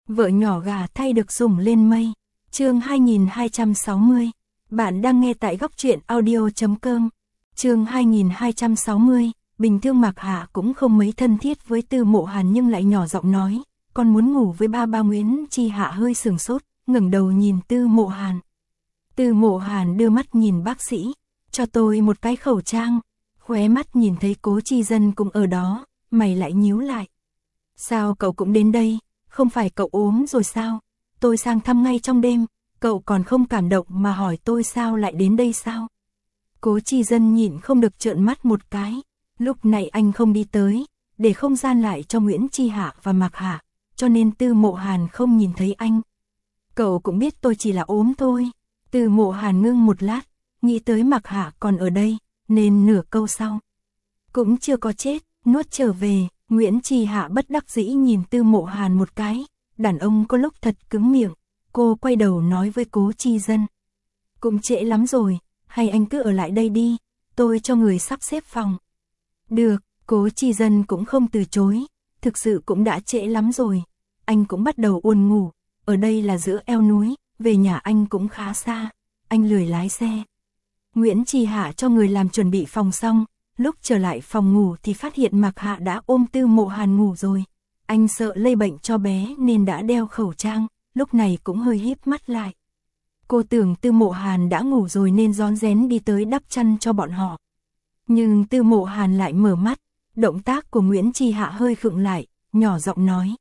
Vợ nhỏ gà thay được sủng lên mây. Chương 2260. Bạn đang nghe tại góc truyện audio.com. Chương 2260. Bình thường Mạc Hạ cũng không mấy thân thiết với Tư Mộ Hàn nhưng lại nhỏ giọng nói, con muốn ngủ với ba. Nguyễn Chi Hạ hơi sửng sốt, ngẩng đầu nhìn Tư Mộ Hàn. Tư Mộ Hàn đưa mắt nhìn bác sĩ, cho tôi một cái khẩu trang. Khóe mắt nhìn thấy Cố Chi Dân cũng ở đó, mày lại nhíu lại. Sao cậu cũng đến đây, không phải cậu ốm rồi sao? Tôi sang thăm ngay trong đêm, cậu còn không cảm động mà hỏi tôi sao lại đến đây sao? Cố Chi Dân nhịn không được trợn mắt một cái, lúc này anh không đi tới, để không gian lại cho Nguyễn Chi Hạ và Mạc Hạ, cho nên Tư Mộ Hàn không nhìn thấy anh. Cậu cũng biết tôi chỉ là ốm thôi. Tư Mộ Hàn ngưng một lát, nghĩ tới Mạc Hạ còn ở đây, nên nửa câu sau. Cũng chưa có chết, nuốt trở về. Nguyễn Chi Hạ bất đắc dĩ nhìn Tư Mộ Hàn một cái, đàn ông có lúc thật cứng miệng. Cô quay đầu nói với Cố Chi Dân. Cũng trễ lắm rồi, hay anh cứ ở lại đây đi, tôi cho người sắp xếp phòng. Được, Cố Chi Dân cũng không từ chối, thực sự cũng đã trễ lắm rồi. Anh cũng bắt đầu buồn ngủ, ở đây là giữa eo núi, về nhà anh cũng khá xa, anh lười lái xe. Nguyễn Chi Hạ cho người làm chuẩn bị phòng xong, lúc trở lại phòng ngủ thì phát hiện Mạc Hạ đã ôm Tư Mộ Hàn ngủ rồi. Anh sợ lây bệnh cho bé nên đã đeo khẩu trang, lúc này cũng hơi híp mắt lại. Cô tưởng Tư Mộ Hàn đã ngủ rồi nên rón rén đi tới đắp chăn cho bọn họ. Nhưng Tư Mộ Hàn lại mở mắt, động tác của Nguyễn Chi Hạ hơi khựng lại, nhỏ giọng nói.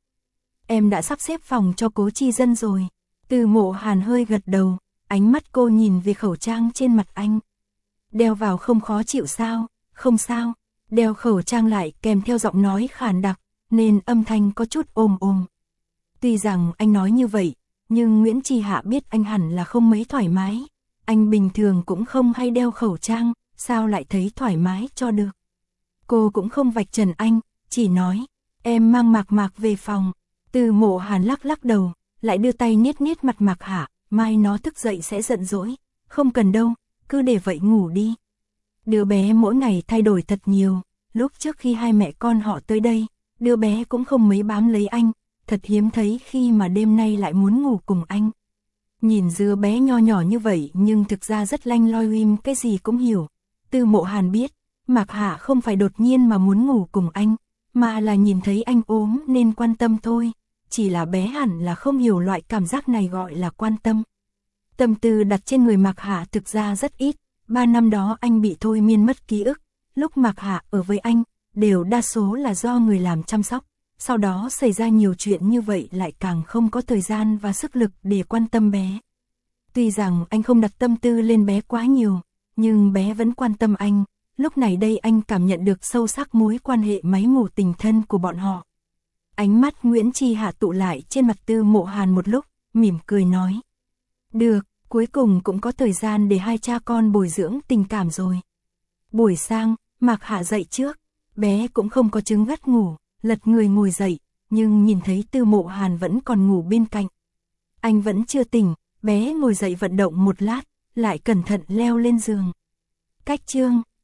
Em đã sắp xếp phòng cho Cố Chi Dân rồi. Tư Mộ Hàn hơi gật đầu, ánh mắt cô nhìn về khẩu trang trên mặt anh. Đeo vào không khó chịu sao? Không sao. Đeo khẩu trang lại kèm theo giọng nói khàn đặc, nên âm thanh có chút ồm ồm. Tuy rằng anh nói như vậy, nhưng Nguyễn Chi Hạ biết anh hẳn là không mấy thoải mái. Anh bình thường cũng không hay đeo khẩu trang, sao lại thấy thoải mái cho được. Cô cũng không vạch trần anh, chỉ nói, em mang Mạc Mạc về phòng. Tư Mộ Hàn lắc lắc đầu, lại đưa tay niết niết mặt Mạc Hạ, mai nó thức dậy sẽ giận dỗi. Không cần đâu, cứ để vậy ngủ đi. Đứa bé mỗi ngày thay đổi thật nhiều, lúc trước khi hai mẹ con họ tới đây, đứa bé cũng không mấy bám lấy anh, thật hiếm thấy khi mà đêm nay lại muốn ngủ cùng anh. Nhìn đứa bé nho nhỏ như vậy nhưng thực ra rất lanh loi uym, cái gì cũng hiểu. Tư Mộ Hàn biết, Mạc Hạ không phải đột nhiên mà muốn ngủ cùng anh, mà là nhìn thấy anh ốm nên quan tâm thôi, chỉ là bé hẳn là không hiểu loại cảm giác này gọi là quan tâm. Tâm tư đặt trên người Mạc Hạ thực ra rất ít, 3 năm đó anh bị thôi miên mất ký ức, lúc Mạc Hạ ở với anh, đều đa số là do người làm chăm sóc, sau đó xảy ra nhiều chuyện như vậy lại càng không có thời gian và sức lực để quan tâm bé. Tuy rằng anh không đặt tâm tư lên bé quá nhiều, nhưng bé vẫn quan tâm anh, lúc này đây anh cảm nhận được sâu sắc mối quan hệ máy mủ tình thân của bọn họ. Ánh mắt Nguyễn Chi Hạ tụ lại trên mặt Tư Mộ Hàn một lúc, mỉm cười nói. Được, cuối cùng cũng có thời gian để hai cha con bồi dưỡng tình cảm rồi. Buổi sáng, Mạc Hạ dậy trước, bé cũng không có chứng gắt ngủ, lật người ngồi dậy, nhưng nhìn thấy Tư Mộ Hàn vẫn còn ngủ bên cạnh. Anh vẫn chưa tỉnh, bé ngồi dậy vận động một lát, lại cẩn thận leo lên giường. Cách chương